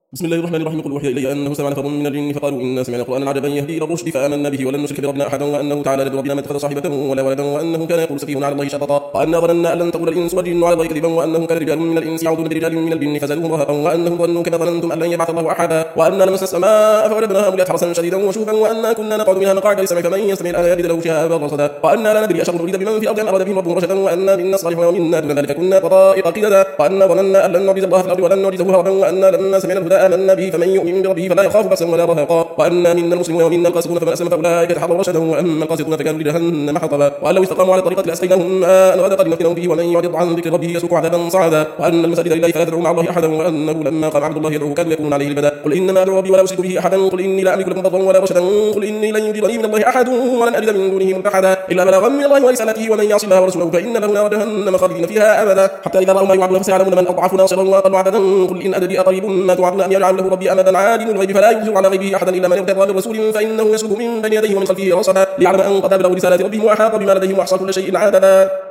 بسم الله الرحمن الرحيم. قل أوحي إلي أنه سمع نفر من الجن فقالوا إنا سمعنا قرآنا عجبا يهدي إلى الرشد فآمنا به ولن نشرك بربنا أحدا وأنه تعالى جد ربنا ما اتخذ صاحبة ولا ولدا وأنه كان يقول سفيهنا على الله شططا وأنا ظننا أن لن تقول الإنس والجن على الله كذبا وأنه كان رجال من الإنس يعوذون برجال من الجن فزادوهم رهقا وأنهم ظنوا كما ظننتم أن لن يبعث الله أحدا وأنا لمسنا السماء فوجدناها مليت حرسا شديدا وشوفا وأنا كنا نقعد منها مقاعد للسمع فمن يستمع الآيات يجد له شهابا رصدا وأنا لا ندري أشر أريد بمن في الأرض أم أراد بهم ربهم رشدا وأنا منا الصالحون ومنا دون ذلك كنا طرائق قددا وأنا ظننا أن لن نعجز الله في الأرض ولن نعجزه هربا وأنا لما سمعنا الهدى آمنا به فمن يؤمن بربه فلا يخاف بأسا ولا رهقا وأنا منا المسلمون ومنا القاسطون فمن أسلم فأولئك تحروا رشدا وأما القاسطون فكانوا لجهنم حطبا وأن لو استقاموا على الطريقة لأسقيناهم ماء غدقا لنفتنهم فيه ومن يعرض عن ذكر ربه يسوق عذابا صعدا وأن المساجد لله فلا تدعوا مع الله أحدا وأنه لما قام عبد الله يدعو كانوا يكونون عليه لبدا قل إنما أدعو ربي ولا أشرك به أحدا قل إني لا أملك لكم ضرا ولا رشدا قل إني لن يجيرني من الله أحد ولن أجد من دونه ملتحدا إلا بلاغا من الله ورسالته ومن يعص الله ورسوله فإن له نار جهنم خالدين فيها أبدا حتى إذا رأوا ما يوعدون فسيعلمون من أضعف ناصرا وأقل عددا قل إن أدري أقريب ما توعدون أم يجعل له ربي أمدا عالم الغيب فلا يظهر على غيبه أحدا إلا من ارتضى من رسول فإنه يسلك من بين يديه ومن خلفه رصدا ليعلم أن قد بلغوا رسالات ربهم وأحاط بما لديهم وأحصى كل شيء عددا.